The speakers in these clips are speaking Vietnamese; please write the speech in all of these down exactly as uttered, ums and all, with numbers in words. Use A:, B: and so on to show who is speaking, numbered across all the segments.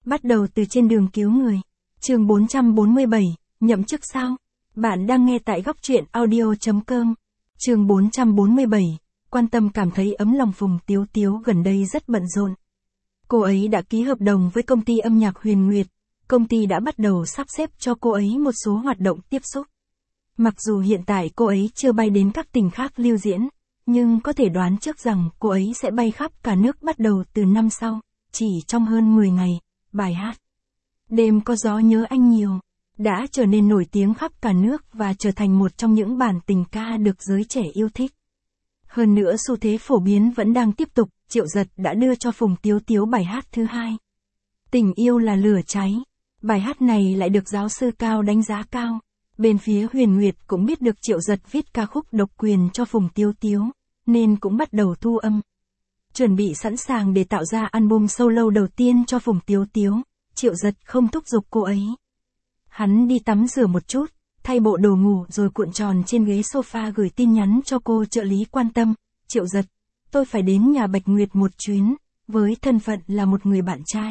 A: Bắt đầu từ trên đường cứu người. Chương bốn trăm bốn mươi bảy, nhậm chức sao? Bạn đang nghe tại góc truyện audio.com. Chương bốn trăm bốn mươi bảy, Quan Tâm cảm thấy ấm lòng. Phùng Tiếu Tiếu gần đây rất bận rộn. Cô ấy đã ký hợp đồng với công ty âm nhạc Huyền Nguyệt. Công ty đã bắt đầu sắp xếp cho cô ấy một số hoạt động tiếp xúc. Mặc dù hiện tại cô ấy chưa bay đến các tỉnh khác lưu diễn, nhưng có thể đoán trước rằng cô ấy sẽ bay khắp cả nước bắt đầu từ năm sau. Chỉ trong hơn mười ngày, bài hát Đêm có gió nhớ anh nhiều đã trở nên nổi tiếng khắp cả nước và trở thành một trong những bản tình ca được giới trẻ yêu thích. Hơn nữa xu thế phổ biến vẫn đang tiếp tục. Triệu Giật đã đưa cho Phùng Tiếu Tiếu bài hát thứ hai. Tình yêu là lửa cháy. Bài hát này lại được giáo sư Cao đánh giá cao. Bên phía Huyền Nguyệt cũng biết được Triệu Giật viết ca khúc độc quyền cho Phùng Tiếu Tiếu, nên cũng bắt đầu thu âm. Chuẩn bị sẵn sàng để tạo ra album solo đầu tiên cho Phùng Tiếu Tiếu. Triệu Giật không thúc giục cô ấy. Hắn đi tắm rửa một chút, thay bộ đồ ngủ rồi cuộn tròn trên ghế sofa gửi tin nhắn cho cô trợ lý Quan Tâm. Triệu Giật, tôi phải đến nhà Bạch Nguyệt một chuyến, với thân phận là một người bạn trai.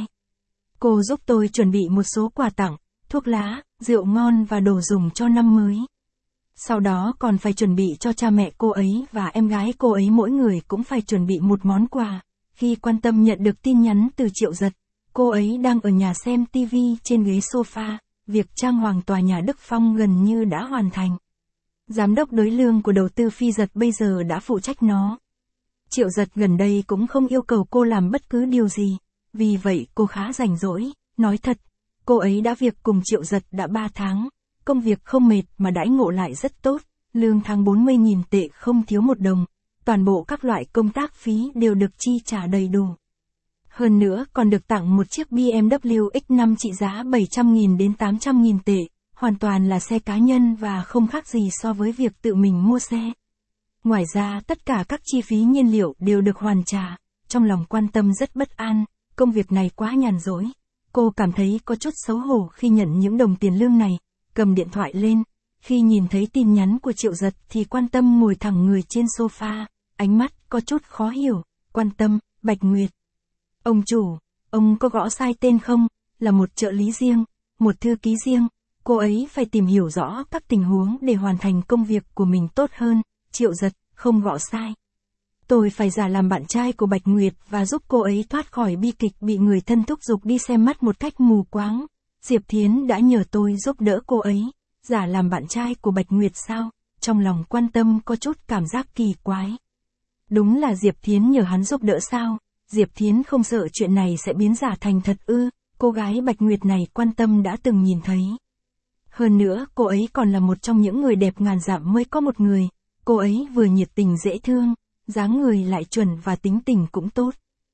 A: Cô giúp tôi chuẩn bị một số quà tặng, thuốc lá, rượu ngon và đồ dùng cho năm mới. Sau đó còn phải chuẩn bị cho cha mẹ cô ấy và em gái cô ấy, mỗi người cũng phải chuẩn bị một món quà. Khi Quan Tâm nhận được tin nhắn từ Triệu Giật, cô ấy đang ở nhà xem tivi trên ghế sofa, việc trang hoàng tòa nhà Đức Phong gần như đã hoàn thành. Giám đốc đối lương của đầu tư Phi Giật bây giờ đã phụ trách nó. Triệu Giật gần đây cũng không yêu cầu cô làm bất cứ điều gì, vì vậy cô khá rảnh rỗi. Nói thật, cô ấy đã việc cùng Triệu Giật đã ba tháng, công việc không mệt mà đãi ngộ lại rất tốt, lương tháng bốn mươi nghìn tệ không thiếu một đồng, toàn bộ các loại công tác phí đều được chi trả đầy đủ. Hơn nữa còn được tặng một chiếc bê em vê X năm trị giá bảy trăm nghìn đến tám trăm nghìn tệ, hoàn toàn là xe cá nhân và không khác gì so với việc tự mình mua xe. Ngoài ra tất cả các chi phí nhiên liệu đều được hoàn trả. Trong lòng Quan Tâm rất bất an, công việc này quá nhàn rỗi. Cô cảm thấy có chút xấu hổ khi nhận những đồng tiền lương này, cầm điện thoại lên. Khi nhìn thấy tin nhắn của Triệu Giật thì Quan Tâm ngồi thẳng người trên sofa, ánh mắt có chút khó hiểu. Quan Tâm, Bạch Nguyệt. Ông chủ, ông có gõ sai tên không? Là một trợ lý riêng, một thư ký riêng. Cô ấy phải tìm hiểu rõ các tình huống để hoàn thành công việc của mình tốt hơn. Triệu Giật, không gõ sai. Tôi phải giả làm bạn trai của Bạch Nguyệt và giúp cô ấy thoát khỏi bi kịch bị người thân thúc giục đi xem mắt một cách mù quáng. Diệp Thiến đã nhờ tôi giúp đỡ cô ấy. Giả làm bạn trai của Bạch Nguyệt sao? Trong lòng Quan Tâm có chút cảm giác kỳ quái. Đúng là Diệp Thiến nhờ hắn giúp đỡ sao? Diệp Thiến không sợ chuyện này sẽ biến giả thành thật ư? Cô gái Bạch Nguyệt này Quan Tâm đã từng nhìn thấy. Hơn nữa cô ấy còn là một trong những người đẹp ngàn dặm mới có một người. Cô ấy vừa nhiệt tình dễ thương, dáng người lại chuẩn và tính tình cũng tốt.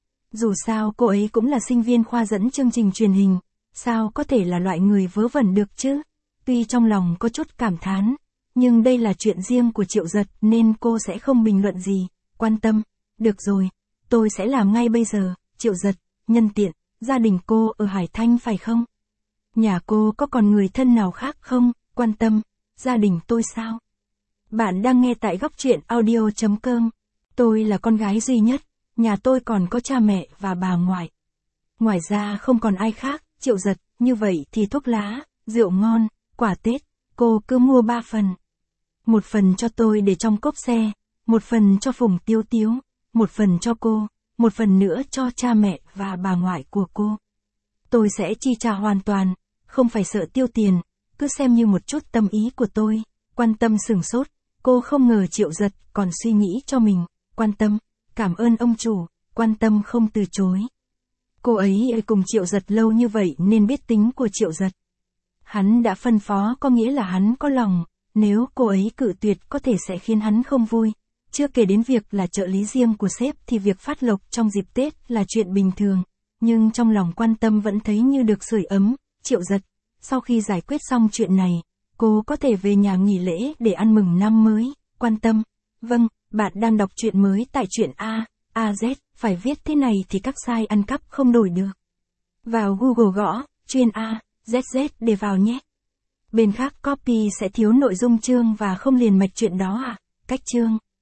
A: Dù sao cô ấy cũng là sinh viên khoa dẫn chương trình truyền hình, sao có thể là loại người vớ vẩn được chứ? Tuy trong lòng có chút cảm thán, nhưng đây là chuyện riêng của Triệu Giật nên cô sẽ không bình luận gì. Quan Tâm, được rồi, tôi sẽ làm ngay bây giờ. Triệu Giật, nhân tiện, gia đình cô ở Hải Thanh phải không? Nhà cô có còn người thân nào khác không? Quan Tâm, gia đình tôi sao? Bạn đang nghe tại góc truyện audio.com. Tôi là con gái duy nhất, nhà tôi còn có cha mẹ và bà ngoại. Ngoài ra không còn ai khác. Triệu Giật, như vậy thì thuốc lá, rượu ngon, quà Tết, cô cứ mua ba phần. Một phần cho tôi để trong cốp xe, một phần cho Phùng Tiếu Tiếu, một phần cho cô, một phần nữa cho cha mẹ và bà ngoại của cô. Tôi sẽ chi trả hoàn toàn, không phải sợ tiêu tiền, cứ xem như một chút tâm ý của tôi. Quan Tâm sửng sốt, cô không ngờ Triệu Giật còn suy nghĩ cho mình. Quan Tâm, cảm ơn ông chủ. Quan Tâm không từ chối. Cô ấy cùng Triệu Giật lâu như vậy nên biết tính của Triệu Giật. Hắn đã phân phó có nghĩa là hắn có lòng, nếu cô ấy cự tuyệt có thể sẽ khiến hắn không vui. Chưa kể đến việc là trợ lý riêng của sếp thì việc phát lộc trong dịp Tết là chuyện bình thường, nhưng trong lòng Quan Tâm vẫn thấy như được sưởi ấm. Triệu Giật, sau khi giải quyết xong chuyện này, cô có thể về nhà nghỉ lễ để ăn mừng năm mới. Quan Tâm, vâng, bạn đang đọc truyện mới tại truyện A, A Z, phải viết thế này thì các site ăn cắp không đổi được. Vào Google gõ, chuyên A, Z Z để vào nhé. Bên khác copy sẽ thiếu nội dung chương và không liền mạch chuyện đó à? Cách chương.